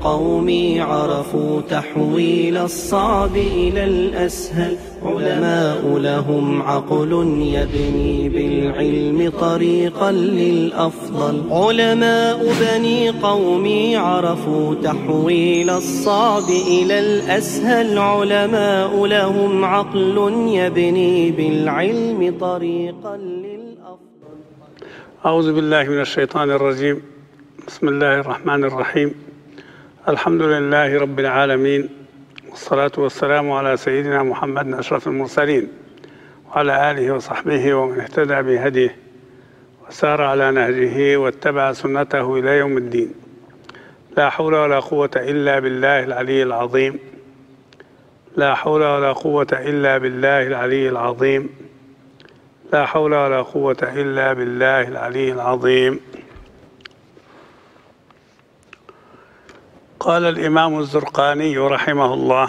قومي عرفوا تحويل الصعب إلى الأسهل، علماء لهم عقل يبني بالعلم طريقا للأفضل. علماء بني قومي عرفوا تحويل الصعب إلى الأسهل، علماء لهم عقل يبني بالعلم طريقا للأفضل. أعوذ بالله من الشيطان الرجيم. بسم الله الرحمن الرحيم. الحمد لله رب العالمين، والصلاة والسلام على سيدنا محمد أشرف المرسلين وعلى آله وصحبه ومن اهتدى بهديه وسار على نهجه واتبع سنته إلى يوم الدين. لا حول ولا قوة إلا بالله العلي العظيم. لا حول ولا قوة إلا بالله العلي العظيم. لا حول ولا قوة إلا بالله العلي العظيم. قال الإمام الزرقاني رحمه الله: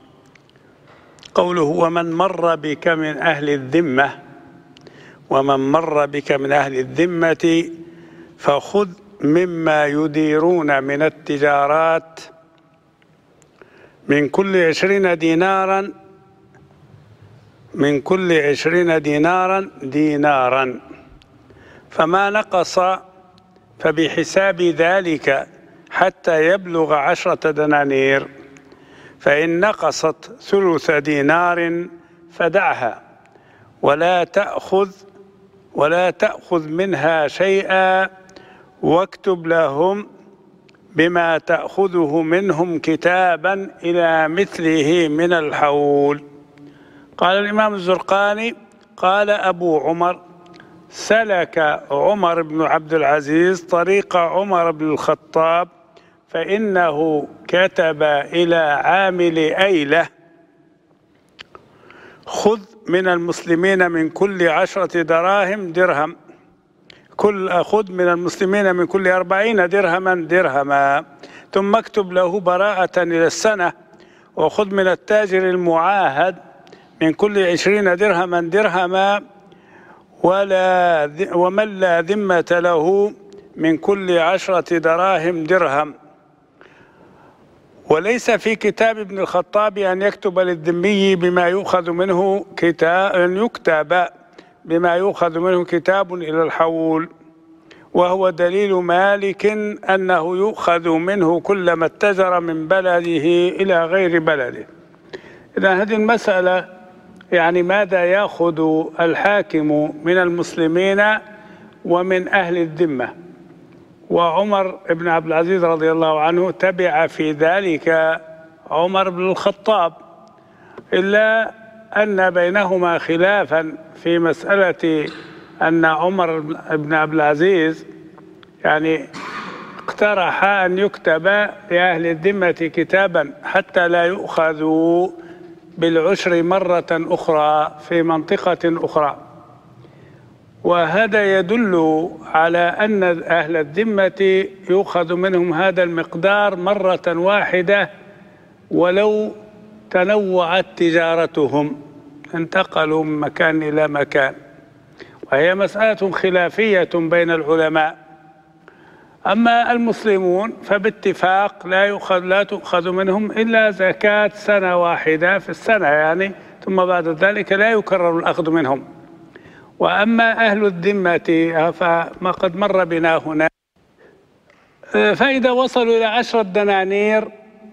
قوله ومن مر بك من أهل الذمة، ومن مر بك من أهل الذمة فخذ مما يديرون من التجارات من كل 20 دينارا، من كل 20 دينارا دينارا، فما نقص فبحساب ذلك حتى يبلغ 10 دنانير، فإن نقصت 1/3 دينار فدعها ولا تأخذ منها شيئا، واكتب لهم بما تأخذه منهم كتابا إلى مثله من الحول. قال الإمام الزرقاني: قال أبو عمر: سلك عمر بن عبد العزيز طريق عمر بن الخطاب، فإنه كتب إلى عامل أيلة: خذ من المسلمين من كل 10 دراهم درهم، خذ من المسلمين من كل 40 درهما درهما، ثم اكتب له براءة إلى السنة، وخذ من التاجر المعاهد من كل 20 درهما درهما، ومن لا ذمة له من كل 10 دراهم درهم. وليس في كتاب ابن الخطاب أن يكتب للذمي بما يؤخذ منه كتاب إلى الحول، وهو دليل مالك أنه يؤخذ منه كلما اتجر من بلده إلى غير بلده. إذا هذه المسألة يعني ماذا يأخذ الحاكم من المسلمين ومن أهل الذمة؟ وعمر بن عبد العزيز رضي الله عنه تبع في ذلك عمر بن الخطاب، إلا أن بينهما خلافا في مسألة أن عمر بن عبد العزيز يعني اقترح أن يكتب لأهل الذمة كتابا حتى لا يؤخذوا بالعشر مرة أخرى في منطقة أخرى، وهذا يدل على أن أهل الذمة يؤخذ منهم هذا المقدار مرة واحدة ولو تنوعت تجارتهم، انتقلوا من مكان إلى مكان، وهي مسألة خلافية بين العلماء. أما المسلمون فباتفاق لا تؤخذ منهم إلا زكاة سنة واحدة في السنة يعني، ثم بعد ذلك لا يكرر الأخذ منهم. وأما أهل الذمة فما قد مر بنا هنا، فإذا وصلوا إلى 10 دنانير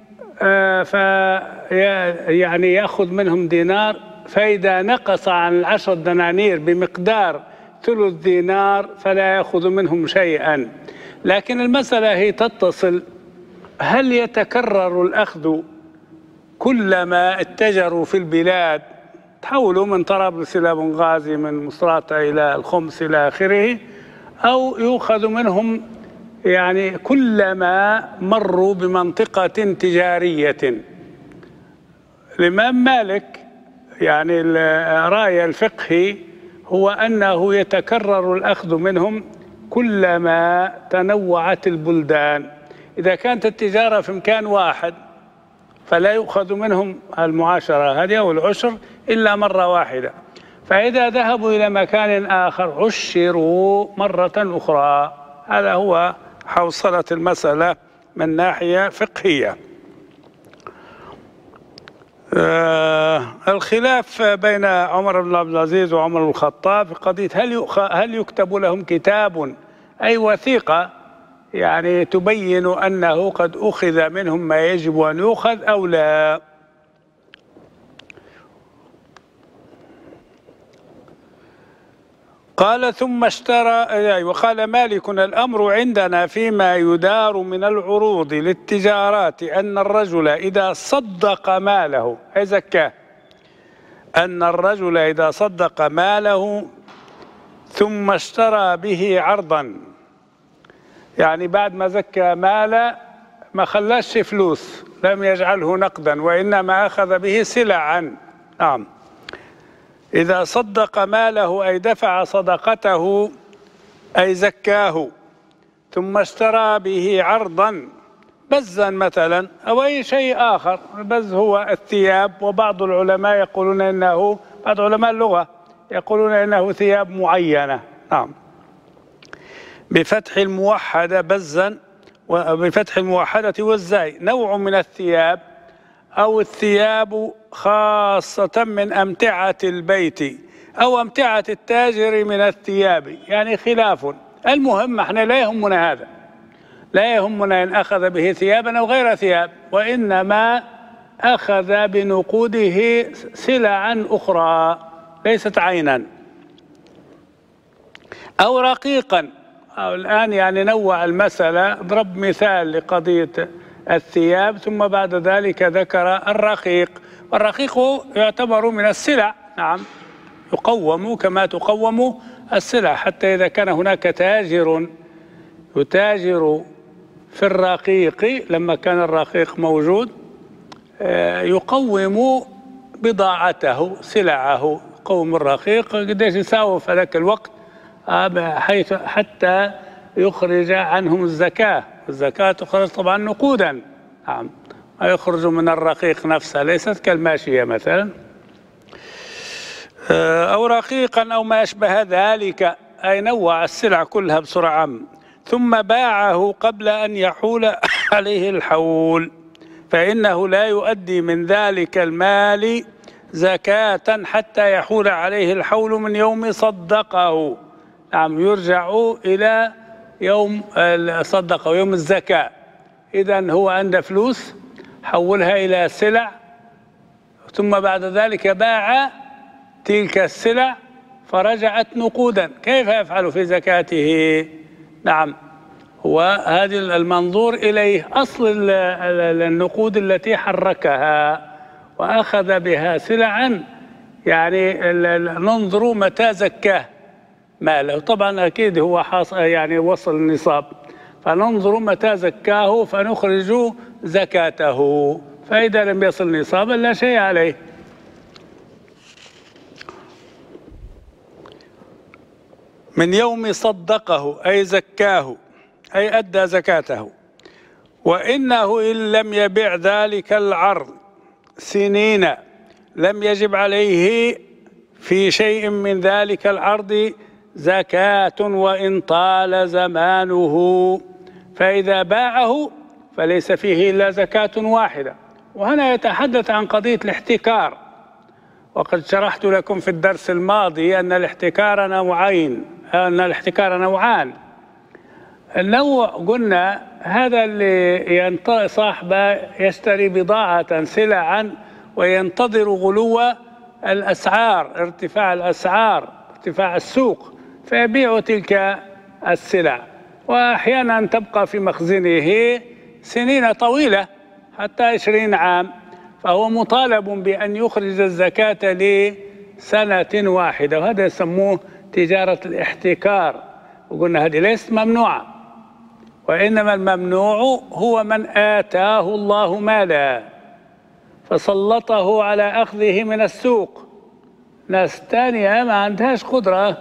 يعني يأخذ منهم دينار، فإذا نقص عن 10 دنانير بمقدار 1/3 دينار فلا يأخذ منهم شيئا. لكن المسألة هي تتصل: هل يتكرر الأخذ كلما اتجروا في البلاد، تحولوا من طرابلس إلى بنغازي، من مصراتة إلى الخمس إلى آخره، أو يؤخذ منهم يعني كلما مروا بمنطقة تجارية؟ الإمام مالك يعني الرأي الفقهي هو أنه يتكرر الأخذ منهم كلما تنوعت البلدان. إذا كانت التجارة في مكان واحد فلا يؤخذ منهم المعاشرة هذه أو العشر إلا مرة واحدة، فإذا ذهبوا إلى مكان آخر عشروا مرة أخرى. هذا هو حوصلة المسألة من ناحية فقهية. الخلاف بين عمر بن عبد العزيز وعمر بن الخطاب في قضية هل يكتب لهم كتاب أي وثيقة يعني تبين أنه قد أخذ منهم ما يجب أن يؤخذ أو لا. قال ثم اشترى، وقال مالك الأمر عندنا فيما يدار من العروض للتجارات أن الرجل إذا صدق ماله أي زكاه، أن الرجل إذا صدق ماله ثم اشترى به عرضا، يعني بعد ما زكى ماله ما خلاش فلوس، لم يجعله نقدا وإنما أخذ به سلعا. نعم، إذا صدق ماله أي دفع صدقته أي زكاه، ثم اشترى به عرضا بزا مثلا أو أي شيء آخر. البز هو الثياب، وبعض العلماء يقولون إنه، بعض علماء اللغة يقولون إنه ثياب معينة. نعم، بفتح الموحدة بزا، وبفتح الموحدة والزاي نوع من الثياب، أو الثياب خاصة من أمتعة البيت أو أمتعة التاجر من الثياب، يعني خلاف. المهم احنا لا يهمنا هذا، لا يهمنا إن أخذ به ثيابا أو غير ثياب، وإنما أخذ بنقوده سلعا أخرى ليست عينا أو رقيقا. الآن يعني نوع المسألة، ضرب مثال لقضية الثياب ثم بعد ذلك ذكر الرقيق، والرقيق يعتبر من السلع. نعم، يقوم كما تقوم السلع، حتى إذا كان هناك تاجر يتاجر في الرقيق، لما كان الرقيق موجود يقوم بضاعته سلعه، يقوم الرقيق قديش يساوي في ذاك الوقت، حيث حتى يخرج عنهم الزكاة. الزكاة تخرج طبعا نقودا. نعم، ما يخرج من الرقيق نفسه، ليست كالماشية مثلا. أو رقيقا أو ما أشبه ذلك، أي نوع السلع كلها بسرعة. ثم باعه قبل أن يحول عليه الحول، فإنه لا يؤدي من ذلك المال زكاة حتى يحول عليه الحول من يوم صدقه. نعم، يرجع إلى يوم صدقه، يوم الزكاة. إذن هو عنده فلوس حولها إلى سلع، ثم بعد ذلك باع تلك السلع فرجعت نقودا، كيف يفعل في زكاته؟ نعم، هو هذا المنظور إليه أصل النقود التي حركها وأخذ بها سلعا، يعني ننظر متى زكاه ماله. طبعا أكيد هو يعني وصل النصاب، فننظر متى زكاه فنخرج زكاته، فإذا لم يصل نصابا لا شيء عليه. من يوم صدقه أي زكاه أي أدى زكاته. وإنه إن لم يبع ذلك العرض سنين لم يجب عليه في شيء من ذلك العرض زكاة وإن طال زمانه، فإذا باعه فليس فيه إلا زكاة واحدة. وهنا يتحدث عن قضية الاحتكار، وقد شرحت لكم في الدرس الماضي أن الاحتكار نوعان. النوع قلنا هذا اللي صاحبه يشتري بضاعة سلعا وينتظر غلو الأسعار، ارتفاع الأسعار، ارتفاع السوق، فيبيع تلك السلع، وأحيانا تبقى في مخزنه سنين طويلة حتى 20 عام، فهو مطالب بأن يخرج الزكاة لسنة واحدة، وهذا يسموه تجارة الاحتكار. وقلنا هذه ليست ممنوعة، وإنما الممنوع هو من آتاه الله مالا فسلطه على أخذه من السوق. ناس تانية ما عندهاش قدرة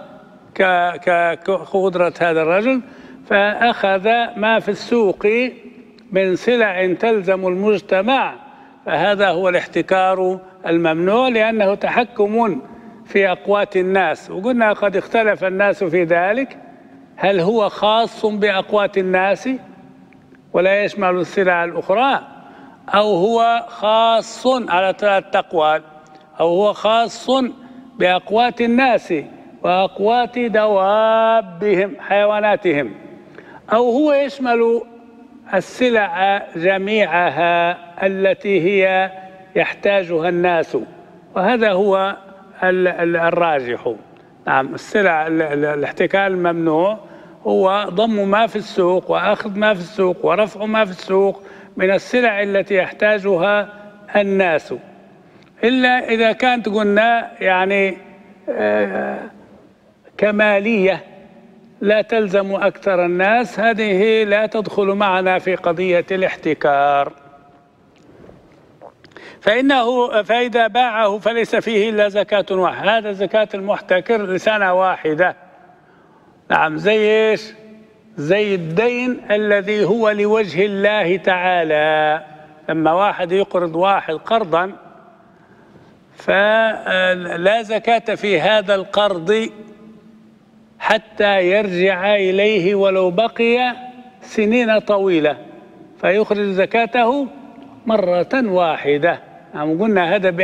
كقدرة هذا الرجل، فأخذ ما في السوق من سلع تلزم المجتمع، فهذا هو الاحتكار الممنوع، لأنه تحكم في أقوات الناس. وقلنا قد اختلف الناس في ذلك، هل هو خاص بأقوات الناس ولا يشمل السلع الأخرى، أو هو خاص على 3 أقوال، أو هو خاص بأقوات الناس وأقوات دوابهم حيواناتهم، أو هو يشمل السلع جميعها التي هي يحتاجها الناس، وهذا هو الراجح. نعم، السلع الاحتكار الممنوع هو ضم ما في السوق وأخذ ما في السوق ورفع ما في السوق من السلع التي يحتاجها الناس، إلا إذا كانت قلنا يعني كمالية لا تلزم أكثر الناس، هذه لا تدخل معنا في قضية الاحتكار. فإذا باعه فليس فيه إلا زكاة واحدة، هذا زكاة المحتكر لسنة واحدة. نعم، زي إيش؟ زي الدين الذي هو لوجه الله تعالى. لما واحد يقرض واحد قرضا فلا زكاة في هذا القرض حتى يرجع إليه ولو بقي سنين طويلة، فيخرج زكاته مرة واحدة. نعم، قلنا هذا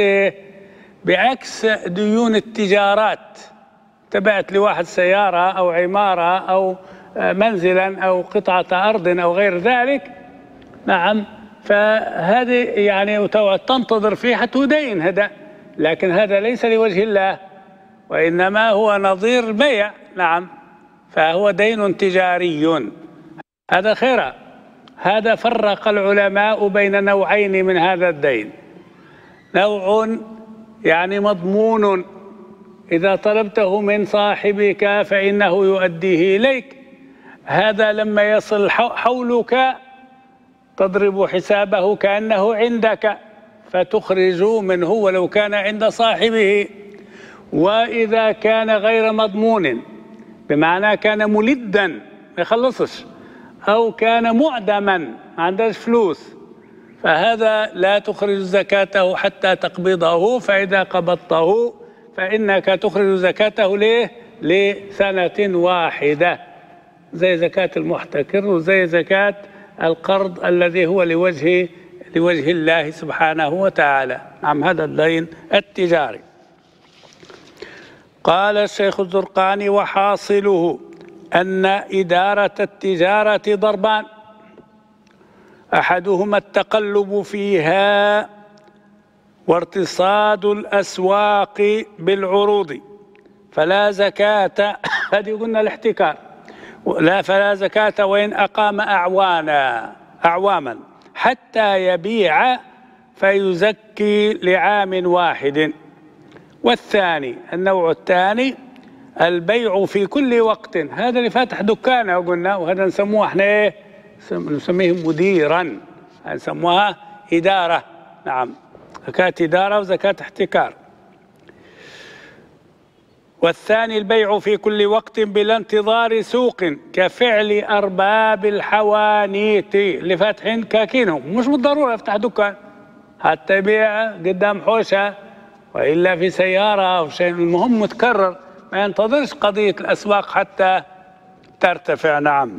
بعكس ديون التجارات. تبعت لواحد سيارة أو عمارة أو منزلا أو قطعة أرض أو غير ذلك، نعم، فهذه يعني تنتظر فيه حتى دين هذا، لكن هذا ليس لوجه الله وإنما هو نظير بيع. نعم، فهو دين تجاري. هذا خير. هذا فرق العلماء بين نوعين من هذا الدين. نوع يعني مضمون، إذا طلبته من صاحبك فإنه يؤديه إليك، هذا لما يصل حولك تضرب حسابه كأنه عندك فتخرج منه ولو كان عند صاحبه. وإذا كان غير مضمون بمعنى كان ملدا ما يخلصش، أو كان معدما ما عندهش فلوس، فهذا لا تخرج زكاته حتى تقبضه، فإذا قبضته فإنك تخرج زكاته لسنة واحدة، زي زكاة المحتكر وزي زكاة القرض الذي هو لوجه الله سبحانه وتعالى. نعم، هذا الدين التجاري. قال الشيخ الزرقاني: وحاصله أن إدارة التجارة ضربان، أحدهما التقلب فيها وارتصاد الأسواق بالعروض فلا زكاة، هذه قلنا الاحتكار، فلا زكاة وإن أقام أعواما حتى يبيع فيزكي لعام واحد. والثاني، النوع الثاني، البيع في كل وقت، هذا اللي فاتح دكانه وقلنا، وهذا نسموه احنا ايه؟ نسميه مديرا، نسموها إدارة. نعم، زكاة إدارة وزكاة احتكار. والثاني البيع في كل وقت بلا انتظار سوق كفعل أرباب الحوانيت اللي فاتحين كاكينهم، مش بالضرورة يفتح دكان، حتى يبيع قدام حوشة وإلا في سيارة أو شيء، المهم متكرر، ما ينتظرش قضية الأسواق حتى ترتفع. نعم،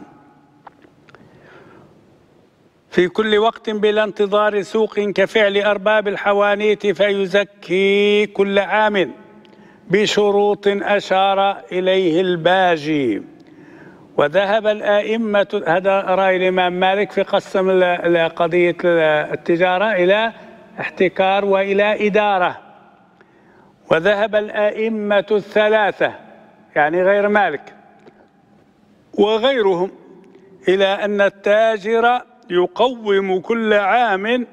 في كل وقت بلا انتظار سوق كفعل أرباب الحوانيت فيزكي كل عام بشروط أشار إليه الباجي. وذهب الأئمة، هذا رأي الإمام مالك في قسم قضية التجارة إلى احتكار وإلى إدارة. وذهب الأئمة الثلاثة يعني غير مالك وغيرهم إلى أن التاجر يقوم كل عام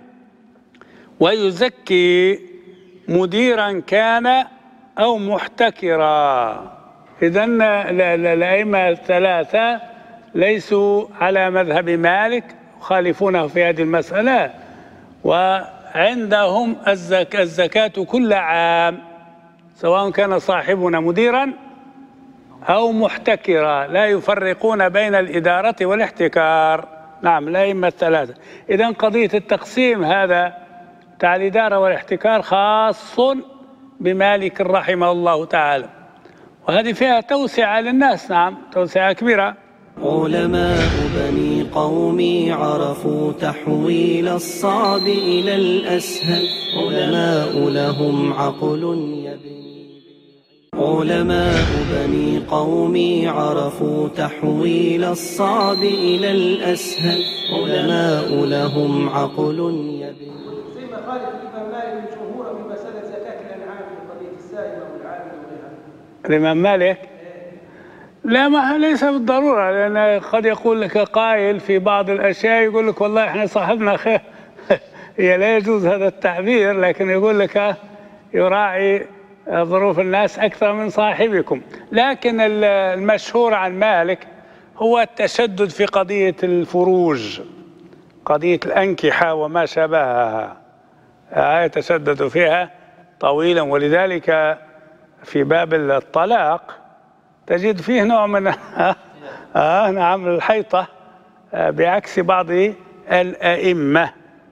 ويزكي مديرا كان أو محتكرا. إذن الأئمة الثلاثة ليسوا على مذهب مالك، يخالفونه في هذه المسألة، وعندهم الزكاة كل عام سواء كان صاحبنا مديرا أو محتكرا، لا يفرقون بين الإدارة والاحتكار. نعم، الأئمة الثلاثة. إذن قضية التقسيم هذا تاع الإدارة والاحتكار خاص بمالك رحمه الله تعالى، وهذه فيها توسعة للناس. نعم، توسعة كبيرة. علماء بني قومي عرفوا تحويل الصعب إلى الأسهل. علماء لهم عقل يبني. علماء بني قومي عرفوا تحويل الصعب إلى الأسهل. علماء لهم عقل يبني. زي ما قال الإمام مالك الجمهور في مسألة زكاة الأنعام في قضية السائمة والعامل وغيرها. الإمام مالك لا، ما ليس بالضرورة، لأن قد يقول لك قائل في بعض الأشياء يقول لك والله إحنا صاحبنا خير هي لا يجوز هذا التعبير، لكن يقول لك يراعي ظروف الناس أكثر من صاحبكم. لكن المشهور عن مالك هو التشدد في قضية الفروج، قضية الأنكحة وما شابهها، يتشدد فيها طويلا. ولذلك في باب الطلاق تجد فيه نوع من نعم الحيطة بعكس بعض الأئمة.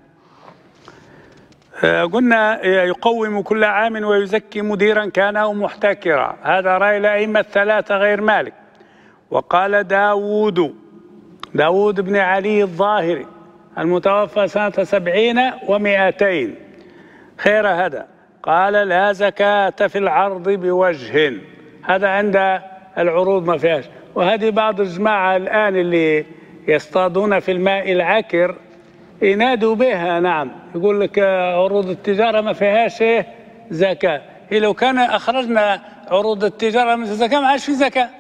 قلنا يقوم كل عام ويزكي مديرا كان أو محتكرا، هذا رأي الأئمة الثلاثة غير مالك. وقال داود بن علي الظاهري المتوفى سنة 70 و200 خير هذا، قال لا زكاة في العرض بوجه، هذا عند العروض ما فيهاش. وهذه بعض الجماعة الآن اللي يصطادون في الماء العكر ينادوا بها، نعم، يقول لك عروض التجارة ما فيهاش زكاة. هي لو كان أخرجنا عروض التجارة من الزكاة ما عادش في زكاة،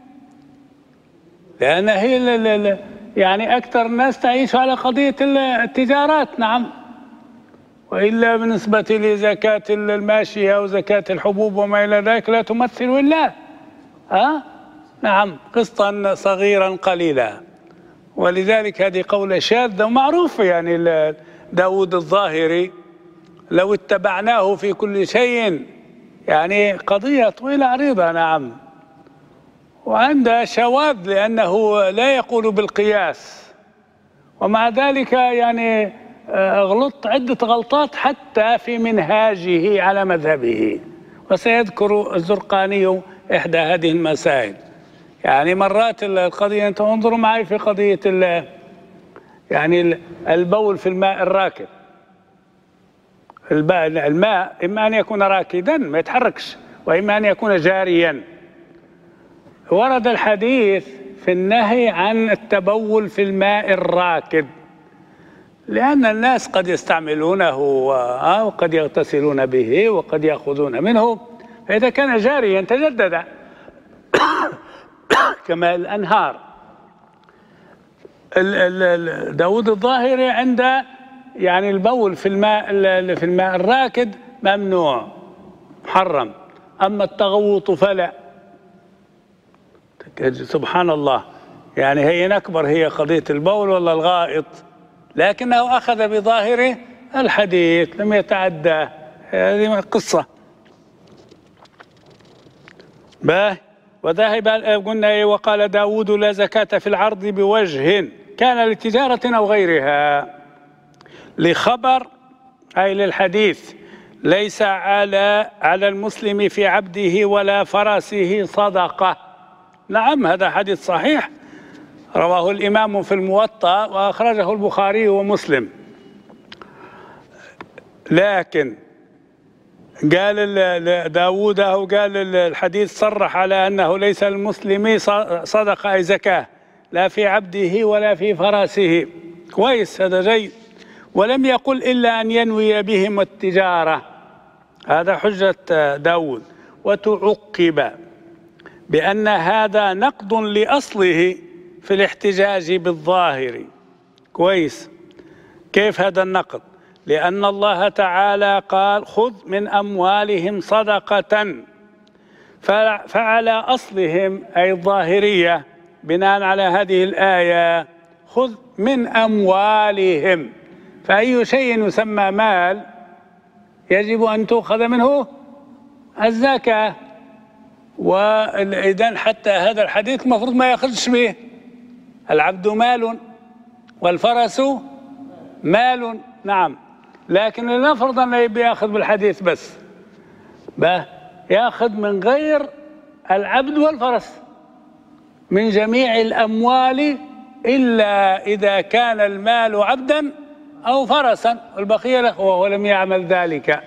لأن هي يعني أكثر الناس تعيش على قضية التجارات، نعم. وإلا بالنسبة لزكاة الماشية وزكاة الحبوب وما إلى ذلك لا تمثل إلا نعم قسطا صغيرا قليلا. ولذلك هذه قولة شاذة ومعروفة، يعني داود الظاهري لو اتبعناه في كل شيء يعني قضية طويلة عريضة، نعم. وعنده شواذ لأنه لا يقول بالقياس، ومع ذلك يعني غلط عدة غلطات حتى في منهاجه على مذهبه، وسيذكر الزرقاني إحدى هذه المسائل. يعني مرات القضية، أنت انظروا معي في قضية يعني البول في الماء الراكد. الماء إما أن يكون راكدا ما يتحركش، وإما أن يكون جاريا. ورد الحديث في النهي عن التبول في الماء الراكد، لأن الناس قد يستعملونه وقد يغتسلون به وقد يأخذون منه، فإذا كان جاريا تجدد كما الأنهار. داود الظاهري عند يعني البول في الماء الراكد ممنوع محرم، أما التغوط فلا. سبحان الله، يعني هي أكبر هي قضية البول ولا الغائط، لكنه أخذ بظاهره الحديث لم يتعدى. هذه قصة. وذهب قلنا وقال داود لا زكاة في العرض بوجه كان لتجارة أو غيرها، لخبر أي للحديث ليس على المسلم في عبده ولا فرسه صدقة. نعم هذا حديث صحيح رواه الإمام في الموطأ وأخرجه البخاري ومسلم. لكن قال داود قال الحديث صرح على أنه ليس المسلم صدقة أي زكاة لا في عبده ولا في فرسه. كويس، هذا جيد. ولم يقل إلا أن ينوي بهم التجارة، هذا حجة داود. وتعقب بأن هذا نقض لأصله في الاحتجاج بالظاهر. كويس، كيف هذا النقض؟ لأن الله تعالى قال خذ من أموالهم صدقة، فعلى أصلهم أي الظاهرية بناء على هذه الآية خذ من أموالهم، فأي شيء يسمى مال يجب أن تؤخذ منه الزكاة. وإذن حتى هذا الحديث المفروض ما يأخذش به. العبد مال والفرس مال، نعم، لكن لنفرض أنه يأخذ بالحديث بس يأخذ من غير العبد والفرس، من جميع الأموال إلا إذا كان المال عبدا أو فرسا، والبقية له وهو لم يعمل ذلك،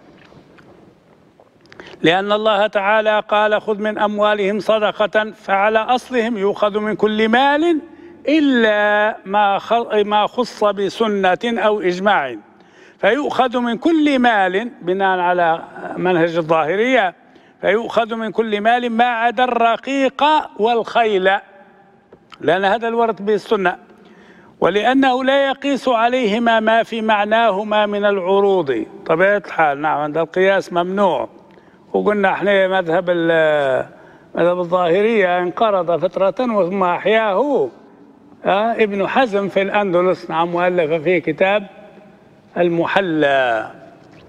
لأن الله تعالى قال خذ من أموالهم صدقة، فعلى أصلهم يؤخذ من كل مال إلا ما خص بسنة أو إجماع، فيؤخذ من كل مال بناء على منهج الظاهرية، فيؤخذ من كل مال ما عدا الرقيق والخيل، لأن هذا الورد بالسنة، ولأنه لا يقيس عليهما ما في معناهما من العروض. طبيعة الحال نعم عند القياس ممنوع، وقلنا احنا مذهب الظاهرية انقرض فترة ثم أحياه ابن حزم في الأندلس، نعم، مؤلف فيه كتاب المحلى.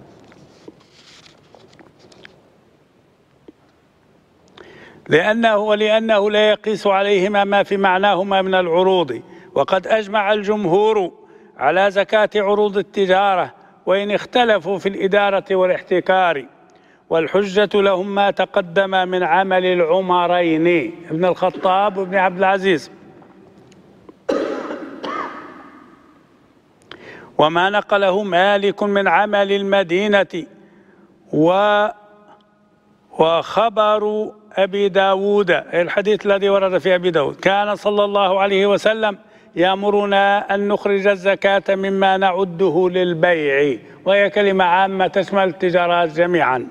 ولأنه لا يقيس عليهما ما في معناهما من العروض. وقد أجمع الجمهور على زكاة عروض التجارة وإن اختلفوا في الإدارة والاحتكار، والحجة لهم ما تقدم من عمل العمرين ابن الخطاب وابن عبد العزيز، وما نقله مالك من عمل المدينة، وخبر أبي داود، الحديث الذي ورد في أبي داود، كان صلى الله عليه وسلم يأمرنا أن نخرج الزكاة مما نعده للبيع، وهي كلمة عامة تشمل التجارات جميعا.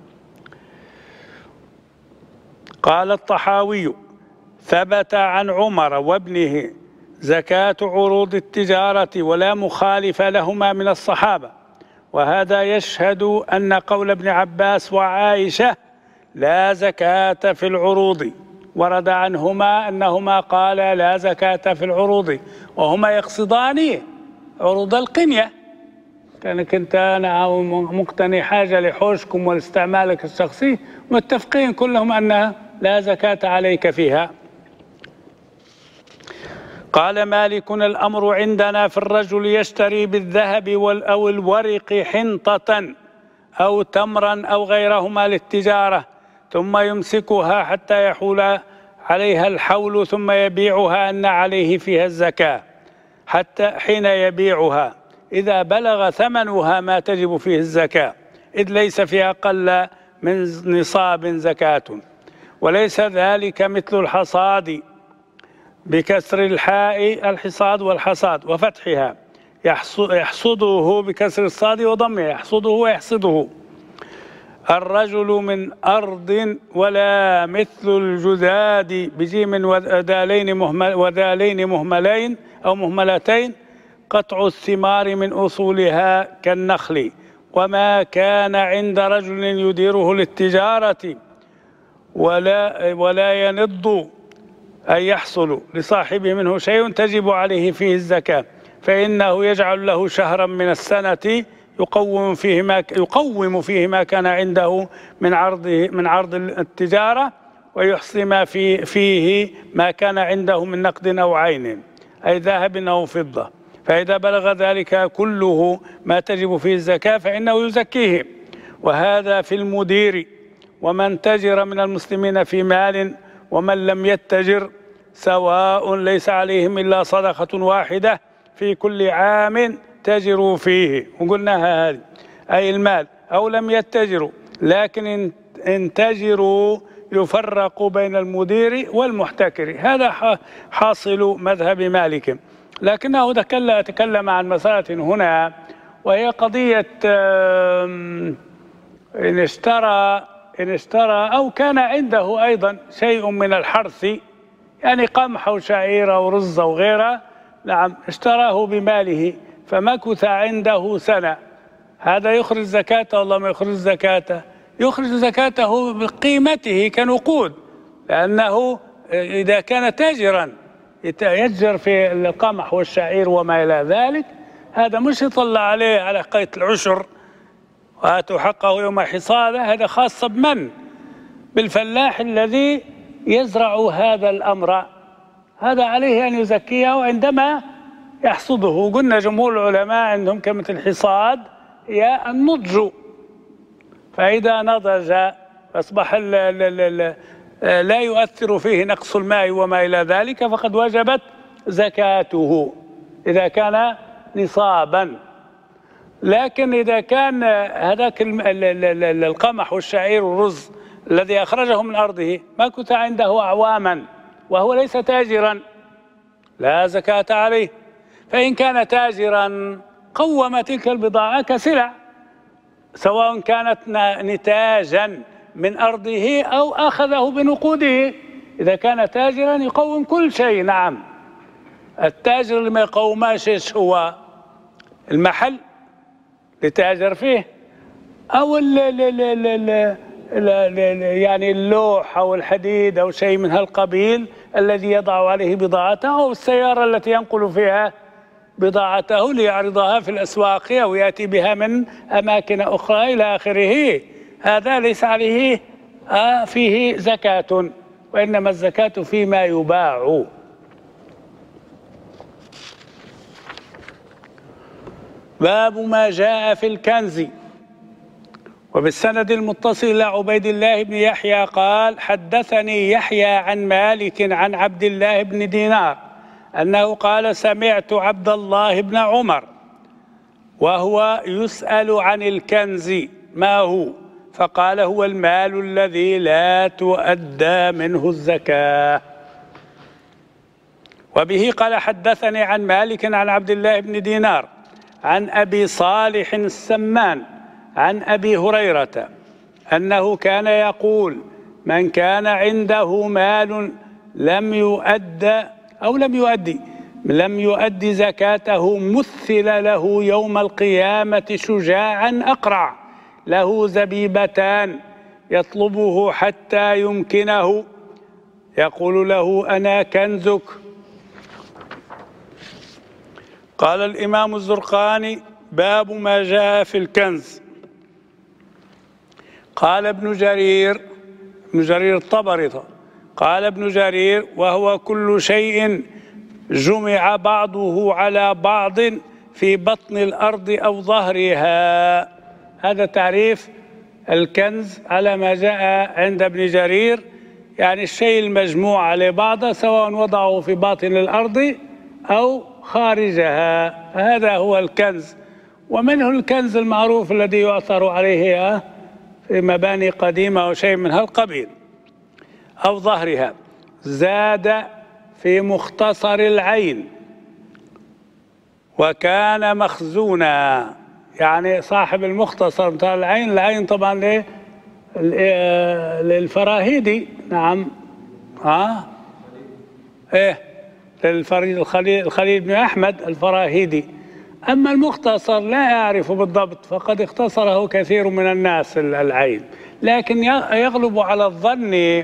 قال الطحاوي ثبت عن عمر وابنه زكاة عروض التجارة ولا مخالف لهما من الصحابة، وهذا يشهد أن قول ابن عباس وعائشة لا زكاة في العروض ورد عنهما أنهما قالا لا زكاة في العروض، وهما يقصدان عروض القنية، كانك انت انا مقتني حاجة لحوشكم ولاستعمالك الشخصي، متفقين كلهم أنها لا زكاة عليك فيها. قال مالك الأمر عندنا في الرجل يشتري بالذهب أو الورق حنطة أو تمرا أو غيرهما للتجارة، ثم يمسكها حتى يحول عليها الحول ثم يبيعها أن عليه فيها الزكاة، حتى حين يبيعها إذا بلغ ثمنها ما تجب فيه الزكاة، إذ ليس فيها أقل من نصاب زكاة، وليس ذلك مثل الحصاد بكسر الحاء الحصاد والحصاد وفتحها، يحصده بكسر الصاد وضمه، يحصده ويحصده الرجل من أرض، ولا مثل الجذاد بجيم وذالين مهملين أو مهملتين قطع الثمار من أصولها كالنخل، وما كان عند رجل يديره للتجارة ولا ينض أن يحصل لصاحبه منه شيء تجب عليه فيه الزكاة، فإنه يجعل له شهرا من السنة يقوم فيه ما كان عنده من عرض التجارة، ويحصي ما فيه ما كان عنده من نقد أو عين أي ذهب أو فضة، فإذا بلغ ذلك كله ما تجب فيه الزكاة فإنه يزكيه. وهذا في المدير، ومن تجر من المسلمين في مال ومن لم يتجر سواء، ليس عليهم إلا صدقة واحدة في كل عام تجروا فيه، وقلناها هذه أي المال، أو لم يتجروا، لكن إن تجروا يفرق بين المدير والمحتكر، هذا حاصل مذهب مالك. لكنه تكلم عن مسألة هنا، وهي قضية إن اشترى أو كان عنده أيضا شيء من الحرث، يعني قمح وشعير ورز وغيره، نعم، اشتراه بماله فمكث عنده سنة، هذا يخرج زكاته ولا ما يخرج زكاته؟ يخرج زكاته بقيمته كنقود، لأنه إذا كان تاجرا يتجر في القمح والشعير وما إلى ذلك، هذا مش يطلع عليه على قيد العشر وآتوا حقه يوم حصاده، هذا خاص بمن؟ بالفلاح الذي يزرع هذا الأمر، هذا عليه أن يزكيه عندما يحصده. قلنا جمهور العلماء عندهم كلمة الحصاد هي النضج، فإذا نضج أصبح لا يؤثر فيه نقص الماء وما إلى ذلك فقد وجبت زكاته إذا كان نصابا. لكن إذا كان هذاك القمح والشعير والرز الذي أخرجه من أرضه ما كنت عنده أعواما وهو ليس تاجرا لا زكاة عليه. فإن كان تاجرا قوم تلك البضاعة كسلع سواء كانت نتاجا من أرضه أو أخذه بنقوده. إذا كان تاجرا يقوم كل شيء. نعم، التاجر اللي ما يقوماش ايش هو؟ المحل لتاجر فيه أو يعني اللوح أو الحديد أو شيء من هالقبيل الذي يضع عليه بضاعته، أو السيارة التي ينقل فيها بضاعته ليعرضها في الأسواق أو يأتي بها من أماكن أخرى إلى آخره. هذا ليس عليه فيه زكاة، وإنما الزكاة فيما يباع. باب ما جاء في الكنز. وبالسند المتصل إلى عبيد الله بن يحيى قال: حدثني يحيى عن مالك عن عبد الله بن دينار أنه قال: سمعت عبد الله بن عمر وهو يسأل عن الكنز ما هو، فقال: هو المال الذي لا تؤدى منه الزكاة. وبه قال: حدثني عن مالك عن عبد الله بن دينار عن أبي صالح السمان عن أبي هريرة أنه كان يقول: من كان عنده مال لم يؤدي زكاته مثل له يوم القيامة شجاعا أقرع له زبيبتان يطلبه حتى يمكنه يقول له: أنا كنزك. قال الإمام الزرقاني: باب ما جاء في الكنز. قال ابن جرير الطبري قال ابن جرير: وهو كل شيء جمع بعضه على بعض في بطن الأرض أو ظهرها. هذا تعريف الكنز على ما جاء عند ابن جرير، يعني الشيء المجموع على بعضه سواء وضعه في باطن الأرض أو خارجها، هذا هو الكنز. ومنه الكنز المعروف الذي يؤثر عليه في مباني قديمة أو شيء من هالقبيل أو ظهرها. زاد في مختصر العين وكان مخزونا، يعني صاحب المختصر بتاع العين طبعا للفراهيدي. نعم، الخليل بن أحمد الفراهيدي. أما المختصر لا أعرف بالضبط، فقد اختصره كثير من الناس العين، لكن يغلب على الظن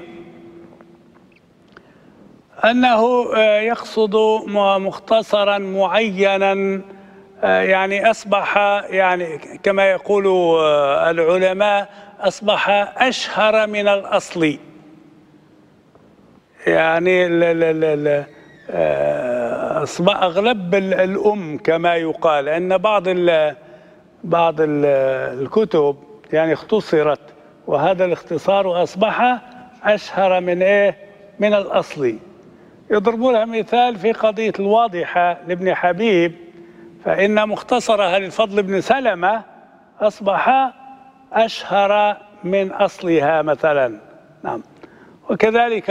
أنه يقصد مختصرا معينا، يعني أصبح يعني كما يقول العلماء أصبح أشهر من الأصل، يعني أغلب الأم كما يقال، أن بعض الكتب يعني اختصرت، وهذا الاختصار أصبح أشهر من الأصل. يضربون لها مثال في قضية الواضحة لابن حبيب، فإن مختصرها للفضل بن سلمة أصبح أشهر من أصلها مثلا. نعم، وكذلك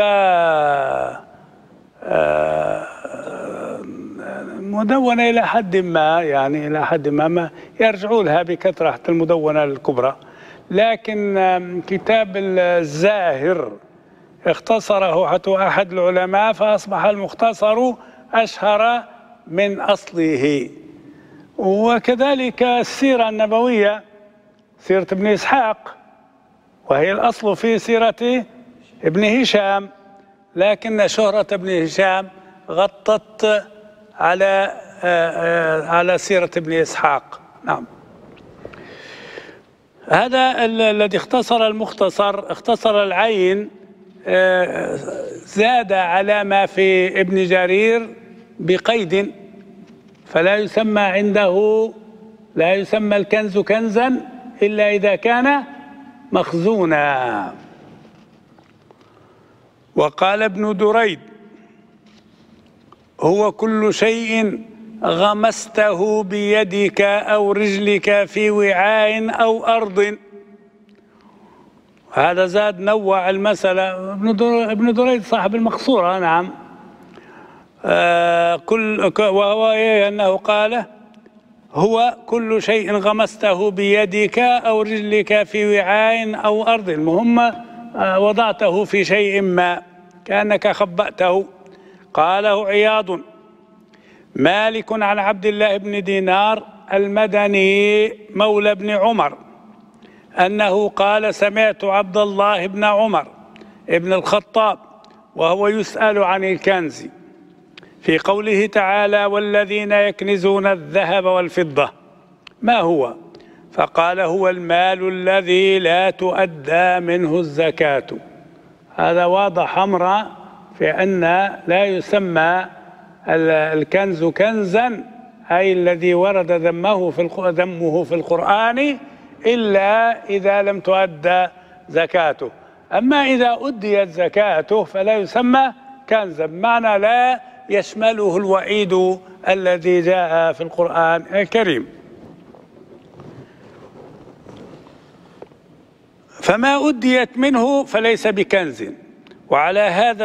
مدونة إلى حد ما، يعني إلى حد ما يرجعوا لها بكثرة المدونة الكبرى. لكن كتاب الزاهر اختصره حتى أحد العلماء فأصبح المختصر أشهر من أصله. وكذلك السيرة النبوية، سيرة ابن إسحاق، وهي الأصل في سيرة ابن هشام، لكن شهرة ابن هشام غطت على سيرة ابن إسحاق. نعم، هذا الذي اختصر المختصر، اختصر العين، زاد على ما في ابن جرير بقيد، فلا يسمى عنده، لا يسمى الكنز كنزا إلا إذا كان مخزونا. وقال ابن دريد: هو كل شيء غمسته بيدك أو رجلك في وعاء أو أرض. هذا زاد نوع المسألة. ابن دريد صاحب المقصورة، نعم. وهو أنه قال: هو كل شيء غمسته بيدك أو رجلك في وعاء أو أرض. المهم وضعته في شيء ما كأنك خبأته. قاله عياض. مالك عن عبد الله بن دينار المدني مولى بن عمر أنه قال: سمعت عبد الله بن عمر ابن الخطاب وهو يسأل عن الكنز في قوله تعالى: والذين يكنزون الذهب والفضة، ما هو؟ فقال: هو المال الذي لا تؤدى منه الزكاة. هذا واضح أمر في أن لا يسمى الكنز كنزا، أي الذي ورد ذمه في القرآن، إلا إذا لم تؤدى زكاته. أما إذا أديت زكاته فلا يسمى كنزا، بمعنى لا يشمله الوعيد الذي جاء في القرآن الكريم. فما أديت منه فليس بكنز. وعلى هذا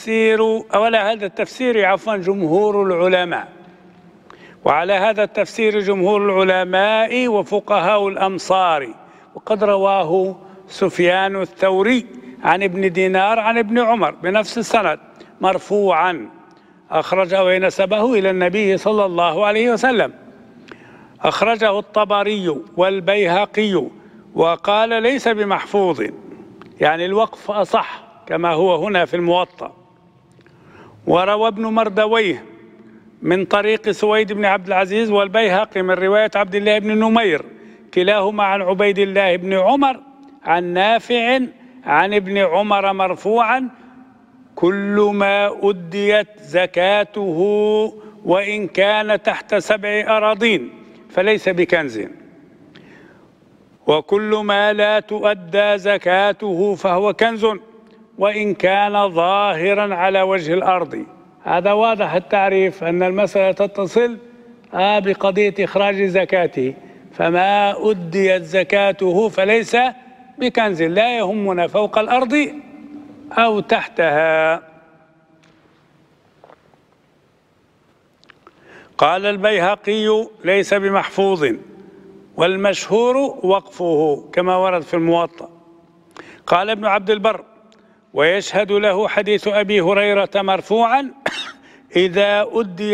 التفسير جمهور العلماء. وعلى هذا التفسير جمهور العلماء وفقهاء الأمصار. وقد رواه سفيان الثوري عن ابن دينار عن ابن عمر بنفس السند مرفوعا، أخرجه ونسبه إلى النبي صلى الله عليه وسلم. أخرجه الطبري والبيهقي وقال: ليس بمحفوظ، يعني الوقف أصح كما هو هنا في الموطأ. وروى ابن مردويه من طريق سويد بن عبد العزيز والبيهقي من رواية عبد الله بن نمير، كلاهما عن عبيد الله بن عمر عن نافع عن ابن عمر مرفوعا: كل ما أديت زكاته وإن كان تحت 7 أراضين فليس بكنز، وكل ما لا تؤدى زكاته فهو كنز وإن كان ظاهرا على وجه الأرض. هذا واضح التعريف، أن المسألة تتصل بقضية إخراج زكاته. فما أديت زكاته فليس بكنز، لا يهمنا فوق الأرض أو تحتها. قال البيهقي: ليس بمحفوظ، والمشهور وقفه كما ورد في الموطأ. قال ابن عبد البر: ويشهد له حديث أبي هريرة مرفوعا: إذا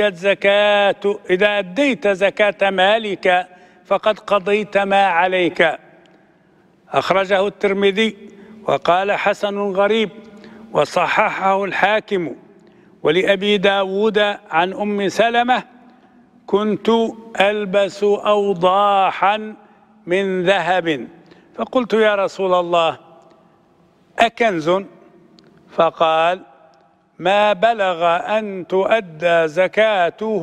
أديت زكاة مالك فقد قضيت ما عليك. أخرجه الترمذي وقال: حسن غريب، وصححه الحاكم. ولأبي داود عن أم سلمة: كنت ألبس أوضاحا من ذهب، فقلت: يا رسول الله، أكنز؟ فقال: ما بلغ أن تؤدى زكاته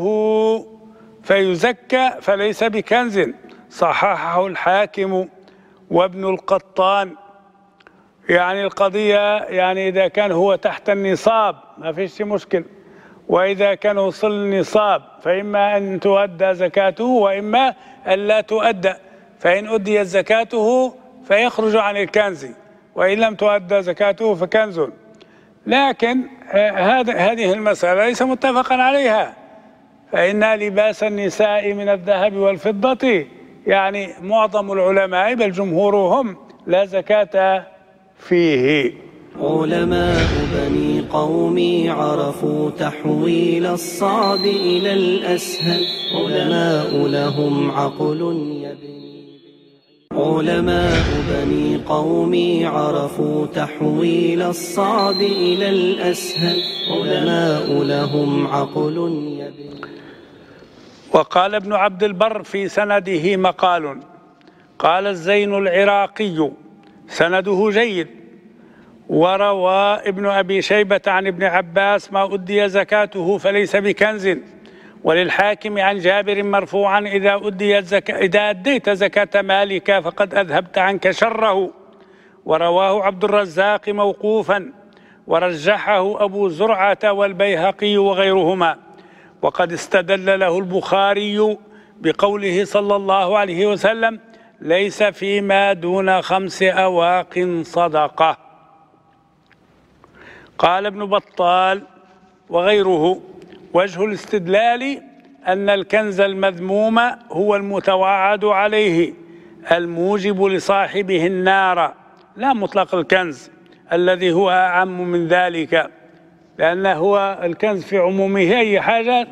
فيزكى فليس بكنز. صححه الحاكم وابن القطان. يعني القضية إذا كان هو تحت النصاب ما فيش مشكل، وإذا كان وصل النصاب فإما أن تؤدى زكاته وإما أن لا تؤدى. فإن أديت زكاته فيخرج عن الكنز، وإن لم تؤدى زكاته فكنز. لكن هذه المسألة ليس متفقا عليها، فإن لباس النساء من الذهب والفضة معظم العلماء بل جمهورهم لا زكاة فيه. علماء بني قومي عرفوا تحويل الصعب إلى الأسهل. علماء لهم عقل يبني. علماء بني قومي عرفوا تحويل الصعب إلى الأسهل. علماء لهم عقل يبني. وقال ابن عبد البر في سنده مقال. قال الزين العراقي: سنده جيد. وروى ابن أبي شيبة عن ابن عباس: ما أدي زكاته فليس بكنز. وللحاكم عن جابر مرفوعا: إذا أديت زكاة مالك فقد أذهبت عنك شره. ورواه عبد الرزاق موقوفا. ورجحه أبو زرعة والبيهقي وغيرهما. وقد استدل له البخاري بقوله صلى الله عليه وسلم: ليس فيما دون 5 أواق صدقة. قال ابن بطال وغيره: وجه الاستدلال أن الكنز المذموم هو المتوعد عليه الموجب لصاحبه النار، لا مطلق الكنز الذي هو أعم من ذلك، لأن هو الكنز في عمومه أي حاجة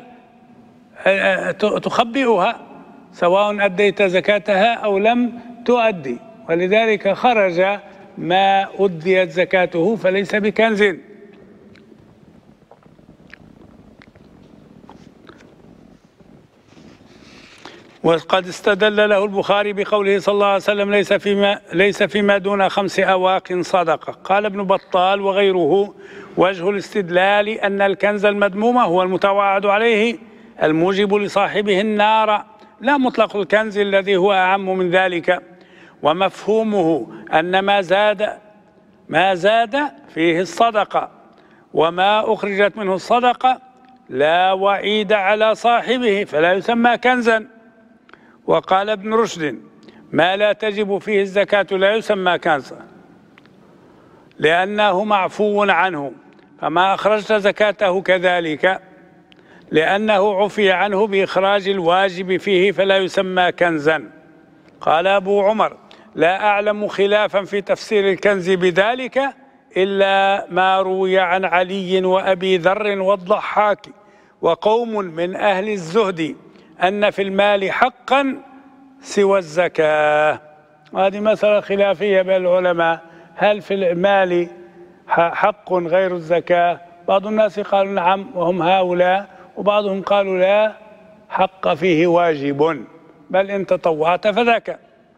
تخبئها سواء أديت زكاتها أو لم تؤدي، ولذلك خرج ما أديت زكاته فليس بكنز. وقد استدل له البخاري بقوله صلى الله عليه وسلم: ليس فيما دون 5 أواق صدقة. قال ابن بطال وغيره: وجه الاستدلال أن الكنز المذموم هو المتوعد عليه الموجب لصاحبه النار، لا مطلق الكنز الذي هو أعم من ذلك. ومفهومه أن ما زاد فيه الصدقة، وما أخرجت منه الصدقة لا وعيد على صاحبه فلا يسمى كنزا. وقال ابن رشد: ما لا تجب فيه الزكاة لا يسمى كنزا لأنه معفو عنه، فما أخرجت زكاته كذلك لأنه عفي عنه بإخراج الواجب فيه فلا يسمى كنزا. قال أبو عمر: لا أعلم خلافا في تفسير الكنز بذلك إلا ما روي عن علي وأبي ذر والضحاك وقوم من أهل الزهد أن في المال حقا سوى الزكاة. هذه مسألة خلافية بين العلماء، هل في المال حق غير الزكاة؟ بعض الناس قالوا نعم وهم هؤلاء، وبعضهم قالوا لا، حق فيه واجب، بل إن تطوعت فذاك.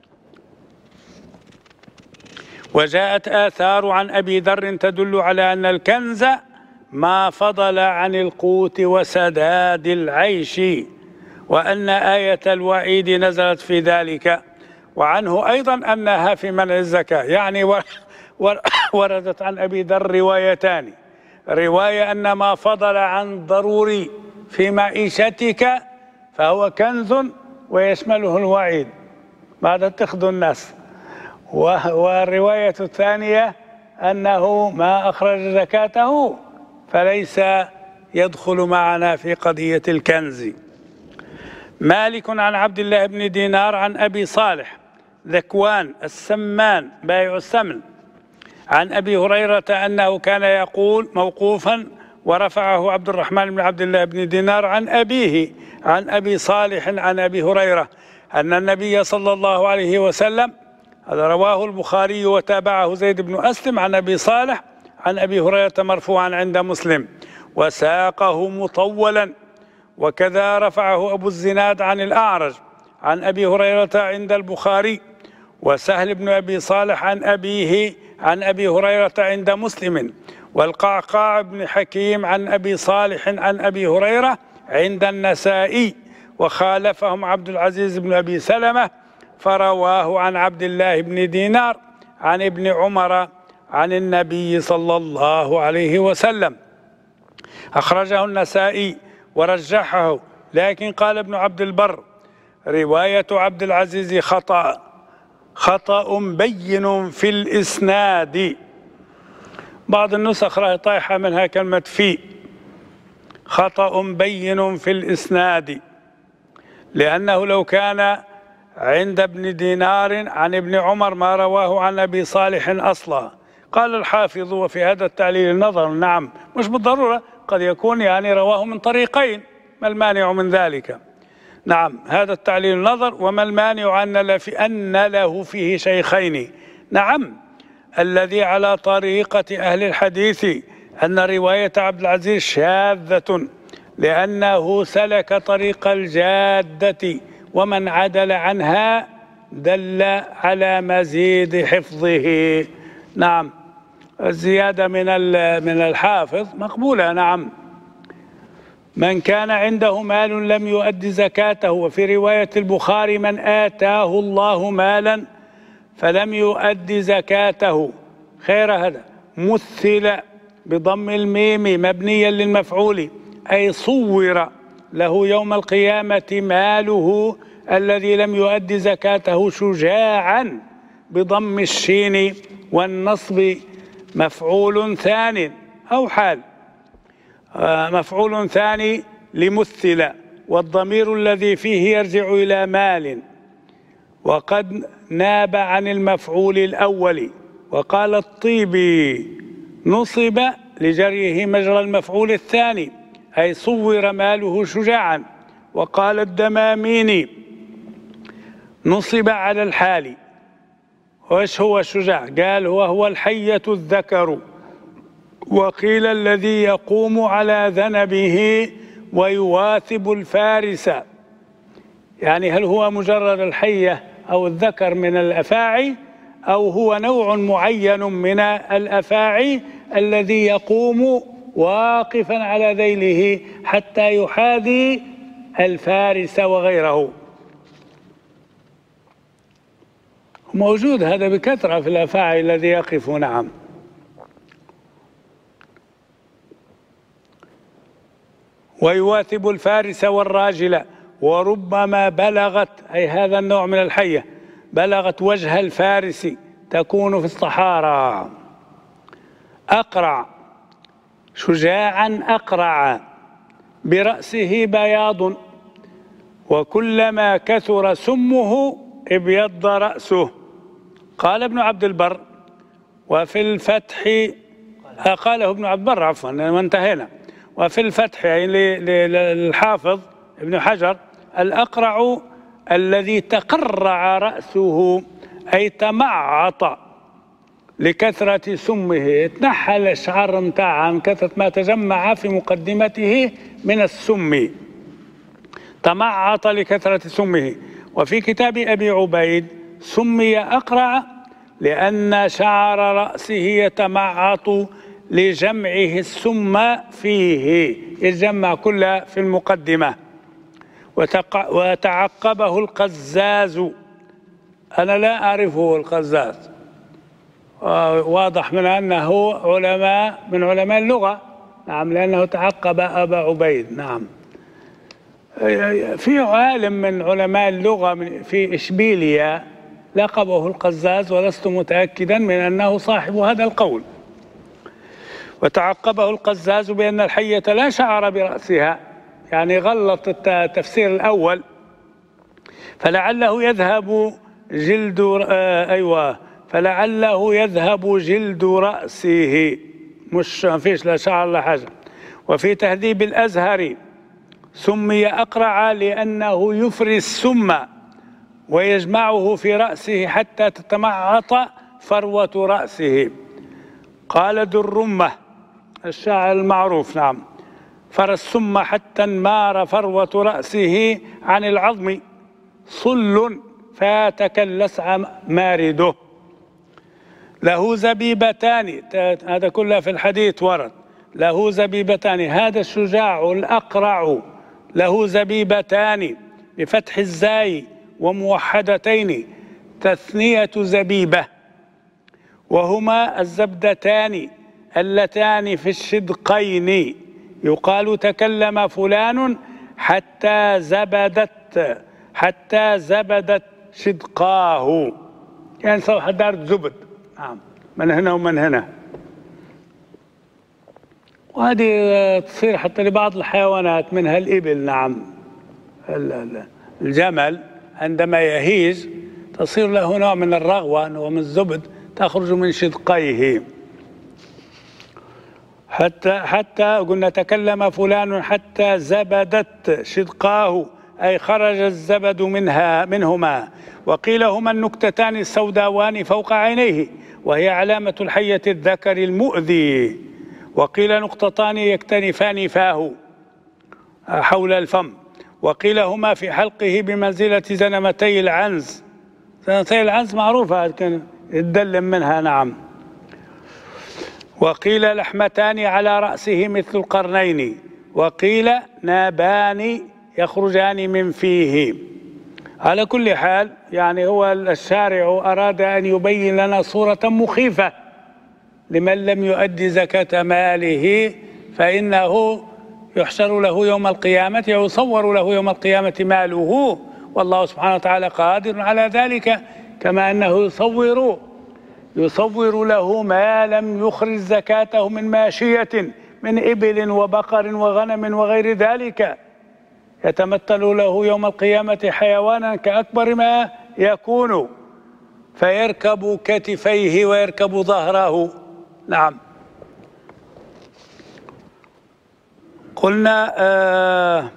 وجاءت آثار عن أبي ذر تدل على أن الكنز ما فضل عن القوت وسداد العيش، وأن آية الوعيد نزلت في ذلك. وعنه أيضا أنها في منع الزكاة، يعني وردت عن أبي ذر روايتان: رواية أن ما فضل عن ضروري في معيشتك فهو كنز ويشمله الوعيد بعد اتخذ الناس، والرواية الثانية أنه ما أخرج زكاته فليس يدخل معنا في قضية الكنز. مالك عن عبد الله بن دينار عن أبي صالح ذكوان السمان بائع السمن عن أبي هريرة أنه كان يقول موقوفا، ورفعه عبد الرحمن بن عبد الله بن دينار عن أبيه عن أبي صالح عن أبي هريرة أن النبي صلى الله عليه وسلم، هذا رواه البخاري وتابعه زيد بن أسلم عن أبي صالح عن أبي هريرة مرفوعا عند مسلم وساقه مطولا، وكذا رفعه أبو الزناد عن الأعرج عن أبي هريرة عند البخاري، وسهل بن أبي صالح عن أبيه عن أبي هريرة عند مسلم، والقعقاع بن حكيم عن أبي صالح عن أبي هريرة عند النسائي، وخالفهم عبد العزيز بن أبي سلمة فرواه عن عبد الله بن دينار عن ابن عمر عن النبي صلى الله عليه وسلم. أخرجه النسائي ورجحه، لكن قال ابن عبد البر: رواية عبد العزيز خطأ بين في الإسناد. بعض النسخ طايحة منها كلمة في، خطأ بين في الإسناد، لأنه لو كان عند ابن دينار عن ابن عمر ما رواه عن أبي صالح أصلا. قال الحافظ: وفي هذا التعليل نظر. نعم، مش بالضرورة، قد يكون يعني رواه من طريقين، ما المانع من ذلك؟ نعم، هذا التعليل نظر. وما المانع أن له فيه شيخين؟ نعم، الذي على طريقة أهل الحديث أن رواية عبد العزيز شاذة لأنه سلك طريق الجادة، ومن عدل عنها دل على مزيد حفظه. نعم، الزيادة من الحافظ مقبولة. نعم، من كان عنده مال لم يؤد زكاته، وفي رواية البخاري: من آتاه الله مالا فلم يؤد زكاته، خير هذا، مثل بضم الميم مبنيا للمفعول، أي صور له يوم القيامة ماله الذي لم يؤد زكاته شجاعا بضم الشين والنصب مفعول ثان أو حال، مفعول ثاني لمثل، والضمير الذي فيه يرجع إلى مال، وقد ناب عن المفعول الأول. وقال الطيبي نصب لجريه مجرى المفعول الثاني، أي صور ماله شجاعا. وقال الدماميني نصب على الحال. وإيش هو الشجاع؟ قال هو الحية الذكر. وقيل الذي يقوم على ذنبه ويواثب الفارس، يعني هل هو مجرد الحية أو الذكر من الأفاعي، أو هو نوع معين من الأفاعي الذي يقوم واقفا على ذيله حتى يحاذي الفارس وغيره. موجود هذا بكثرة في الأفاعي الذي يقف. نعم. ويواثب الفارس والراجل. وربما بلغت، أي هذا النوع من الحية، بلغت وجه الفارس، تكون في الصحارى. أقرع، شجاعا أقرع، برأسه بياض، وكلما كثر سمه ابيض رأسه. قال ابن عبد البر وفي الفتح، قاله ابن عبد البر عفوا وانتهينا. وفي الفتح يعني للحافظ ابن حجر: الأقرع الذي تقرع رأسه، أي تمعط لكثرة سمه، تنحل الشعر متاعها من كثرة ما تجمع في مقدمته من السم، تمعط لكثرة سمه. وفي كتاب أبي عبيد سمي أقرع لأن شعر رأسه يتمعط لجمعه السم فيه، يجمع كله في المقدمة. وتعقبه القزاز. أنا لا أعرفه القزاز، واضح من أنه من علماء اللغة. نعم، لأنه تعقب أبا عبيد. نعم. في عالم من علماء اللغة في إشبيلية لقبه القزاز، ولست متأكدا من أنه صاحب هذا القول. وتعقبه القزاز بأن الحية لا شعر برأسها، يعني غلط التفسير الأول. فلعله يذهب جلد رأسه، مش ما فيش لا شعر لا حاجة. وفي تهذيب الأزهر سمي أقرع لأنه يفري السم ويجمعه في رأسه حتى تتمعط فروة رأسه. قال درمة الشاعر المعروف: نعم، فرى السم حتى انمار فروة رأسه عن العظم، صل فاتك اللسع مارده. له زبيبتان، هذا كله في الحديث ورد. له زبيبتان، هذا الشجاع الأقرع له زبيبتان بفتح الزاي وموحدتين، تثنية زبيبة، وهما الزبدتان اللتان في الشدقين. يقال تكلم فلان حتى زبدت شدقاه، يعني صراحة دارت زبد. نعم، من هنا ومن هنا. وهذه تصير حتى لبعض الحيوانات منها الإبل. نعم، الجمل عندما يهيج تصير له نوع من الرغوة ومن الزبد تخرج من شدقيه. حتى قلنا تكلم فلان حتى زبدت شدقاه، أي خرج الزبد منهما. وقيل هما النكتتان السوداوان فوق عينيه، وهي علامة الحية الذكر المؤذي. وقيل نقطتان يكتنفان فاه حول الفم. وقيل هما في حلقه بمنزلة زنمتي العنز. زنمتي العنز معروفة، كان يتدلم منها. نعم. وقيل لحمتان على رأسه مثل القرنين. وقيل نابان يخرجان من فيه. على كل حال، يعني هو الشارع أراد أن يبين لنا صورة مخيفة لمن لم يؤدي زكاة ماله فإنه يحشر له يوم القيامة ويصور له يوم القيامة ماله، والله سبحانه وتعالى قادر على ذلك، كما أنه يصور له ما لم يخرج زكاته من ماشية من إبل وبقر وغنم وغير ذلك، يتمثل له يوم القيامة حيوانا كأكبر ما يكون فيركب كتفيه ويركب ظهره. نعم. قلنا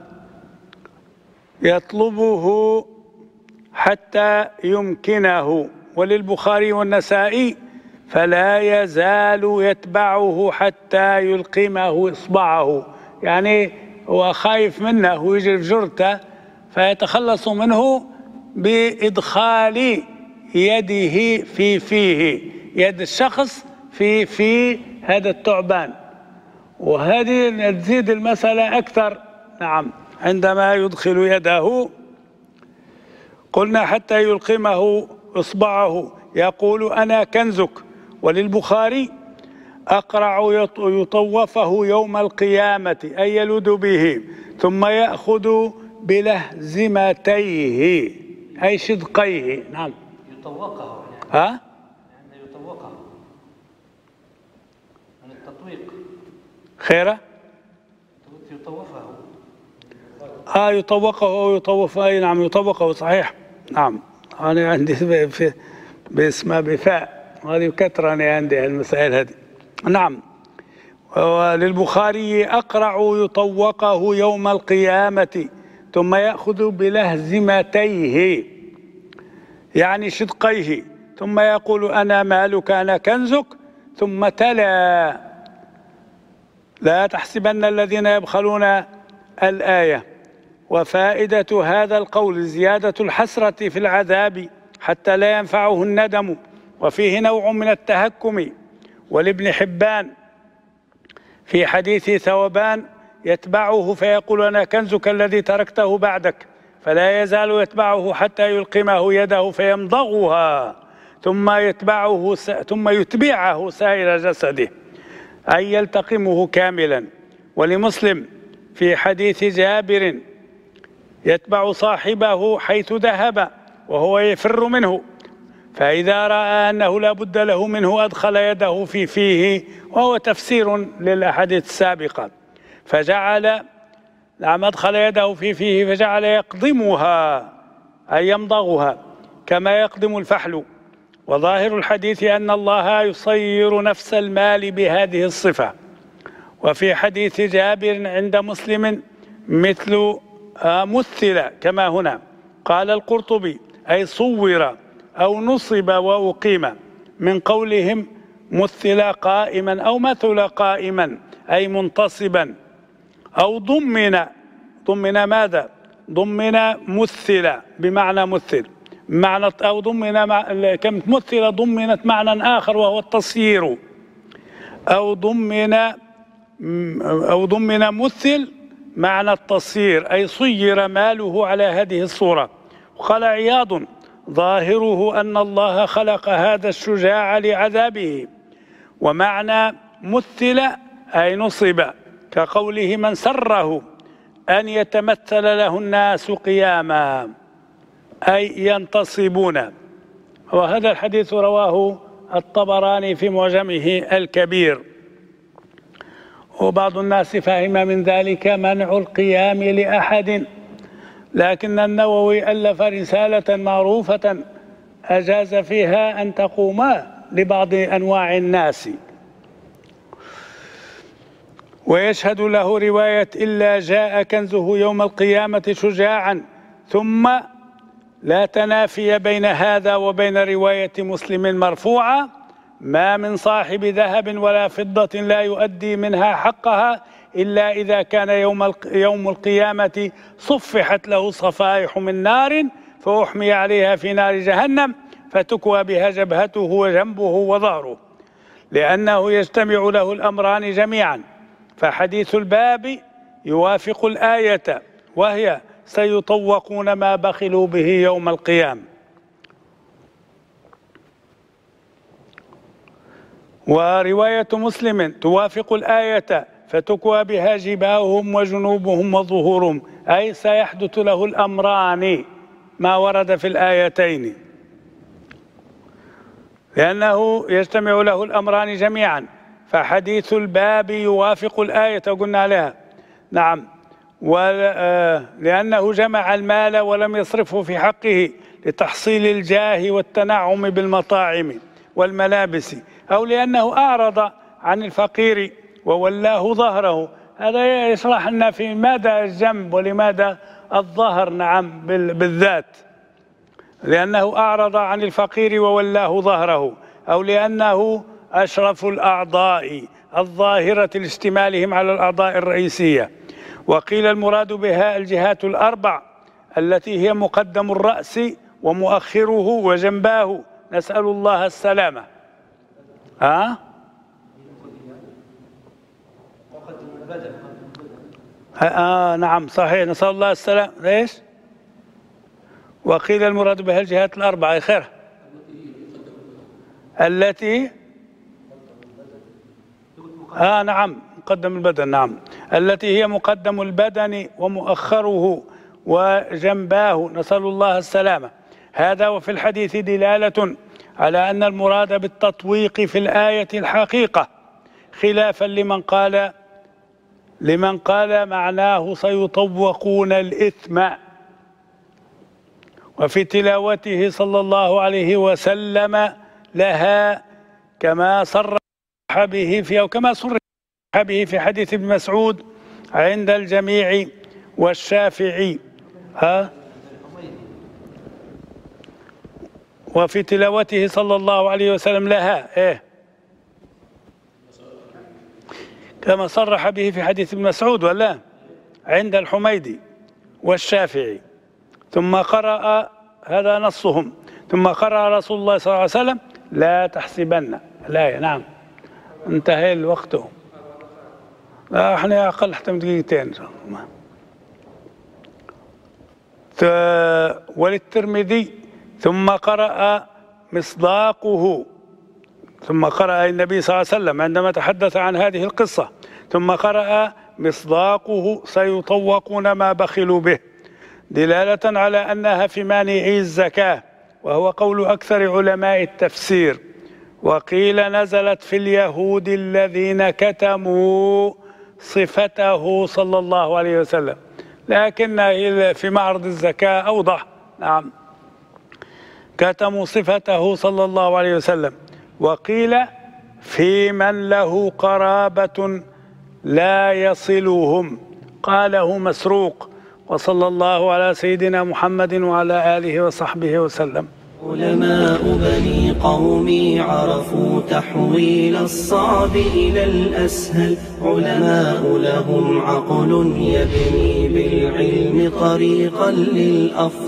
يطلبه حتى يمكنه، وللبخاري والنسائي فلا يزال يتبعه حتى يلقمه إصبعه، يعني هو خايف منه ويجري في جرته فيتخلص منه بإدخال يده في فيه، يد الشخص في هذا الثعبان، وهذه تزيد المسألة أكثر. نعم. عندما يدخل يده قلنا حتى يلقمه إصبعه، يقول أنا كنزك. وللبخاري أقرع يطوفه يوم القيامة أي يلد به ثم يأخذ بلهزمتيه أي شدقيه. نعم. يطوقه يعني. يعني يطوقه من التطويق. خيره. يطوفه. يطوقه أو يطوفه. نعم يطوقه صحيح. نعم. أنا عندي باسمها بفاء، هذه كثرة عندي المسائل هذه. نعم. وللبخاري أقرع يطوقه يوم القيامة ثم يأخذ بلهزمتيه يعني شدقيه ثم يقول أنا مالك أنا كنزك، ثم تلا لا تحسبن الذين يبخلون الآية. وفائدة هذا القول زيادة الحسرة في العذاب حتى لا ينفعه الندم، وفيه نوع من التهكم. ولابن حبان في حديث ثوبان يتبعه فيقول أنا كنزك الذي تركته بعدك، فلا يزال يتبعه حتى يلقمه يده فيمضغها ثم يتبعه سائر جسده أي يلتقمه كاملا. ولمسلم في حديث جابر يتبع صاحبه حيث ذهب وهو يفر منه، فإذا رأى أنه لا بد له منه أدخل يده في فيه، وهو تفسير للأحاديث السابقة. فجعل أدخل يده في فيه فجعل يقضمها أي يمضغها كما يقضم الفحل. وظاهر الحديث أن الله يصير نفس المال بهذه الصفة. وفي حديث جابر عند مسلم مثل مثل كما هنا. قال القرطبي أي صور أو نصب وأقيم، من قولهم مثل قائما أو مثل قائما أي منتصبا، أو ضمن ماذا؟ ضمن مثل بمعنى مثل، معنى أو ضمن كم مثل ضمنت معنى آخر وهو التصيير، أو ضمن مثل معنى التصيير أي صير ماله على هذه الصورة. وقال عياض ظاهره أن الله خلق هذا الشجاع لعذابه، ومعنى مثل أي نصب، كقوله من سره أن يتمثل له الناس قياما أي ينتصبون. وهذا الحديث رواه الطبراني في معجمه الكبير. وبعض الناس فهم من ذلك منع القيام لأحد، لكن النووي ألف رسالة معروفة أجاز فيها أن تقوما لبعض أنواع الناس. ويشهد له رواية إلا جاء كنزه يوم القيامة شجاعا، ثم لا تنافي بين هذا وبين رواية مسلم مرفوعة ما من صاحب ذهب ولا فضة لا يؤدي منها حقها إلا إذا كان يوم القيامة صفحت له صفائح من نار فأحمي عليها في نار جهنم فتكوى بها جبهته وجنبه وظهره، لأنه يجتمع له الأمران جميعا. فحديث الباب يوافق الآية وهي سيطوقون ما بخلوا به يوم القيامة. ورواية مسلم توافق الآية فتكوى بها جباههم وجنوبهم وظهورهم، أي سيحدث له الأمران ما ورد في الآيتين، لأنه يجتمع له الأمران جميعا. فحديث الباب يوافق الآية وقلنا لها نعم، لأنه جمع المال ولم يصرفه في حقه لتحصيل الجاه والتنعم بالمطاعم والملابس، أو لأنه أعرض عن الفقير وولاه ظهره. هذا يشرح لنا في ماذا الجنب ولماذا الظهر نعم بالذات، لأنه أعرض عن الفقير وولاه ظهره، أو لأنه أشرف الأعضاء الظاهرة لاشتمالهم على الأعضاء الرئيسية. وقيل المراد بها الجهات الأربع التي هي مقدم الرأس ومؤخره وجنباه، نسأل الله السلامة. نعم صحيح، نسأل الله السلامة. ليش؟ وقيل المراد بها الجهات الأربعة خير التي نعم مقدم البدن، نعم التي هي مقدم البدن ومؤخره وجنباه، نسأل الله السلامة. هذا وفي الحديث دلالة على أن المراد بالتطويق في الآية الحقيقة، خلافا لمن قال معناه سيطوقون الإثم. وفي تلاوته صلى الله عليه وسلم لها كما صرح به في حديث ابن مسعود عند الجميع والشافعي. وفي تلاوته صلى الله عليه وسلم لها كما صرح به في حديث ابن مسعود ولا عند الحميدي والشافعي. ثم قرأ، هذا نصهم، ثم قرأ رسول الله صلى الله عليه وسلم لا تحسبن الآية. نعم انتهى الوقت، احنا أقل حتى من دقيقتين إن شاء الله. وللترمذي ثم قرأ مصداقه، ثم قرأ النبي صلى الله عليه وسلم عندما تحدث عن هذه القصة، ثم قرأ مصداقه سيطوقون ما بخلوا به، دلالة على أنها في مانعي الزكاة، وهو قول أكثر علماء التفسير. وقيل نزلت في اليهود الذين كتموا صفته صلى الله عليه وسلم، لكن في معرض الزكاة أوضح. نعم كتموا صفته صلى الله عليه وسلم. وقيل في من له قرابة لا يصلهم، قاله مسروق. وصلى الله على سيدنا محمد وعلى آله وصحبه وسلم. علماء بني قومي عرفوا تحويل الصعب إلى الأسهل، علماء لهم عقل يبني بالعلم طريقا للأفضل.